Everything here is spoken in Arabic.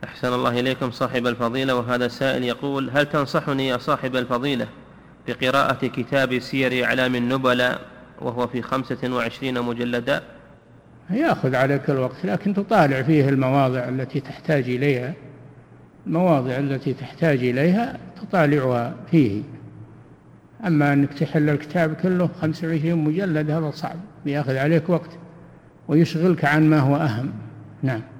أحسن الله إليكم صاحب الفضيلة. وهذا سائل يقول: هل تنصحني يا صاحب الفضيلة بقراءة كتاب سير أعلام النبلاء وهو في 25 مجلدا؟ يأخذ عليك الوقت، لكن تطالع فيه المواضع التي تحتاج إليها تطالعها فيه. أما أنك تحل الكتاب كله 25 مجلد هذا صعب، يأخذ عليك وقت ويشغلك عن ما هو أهم. نعم.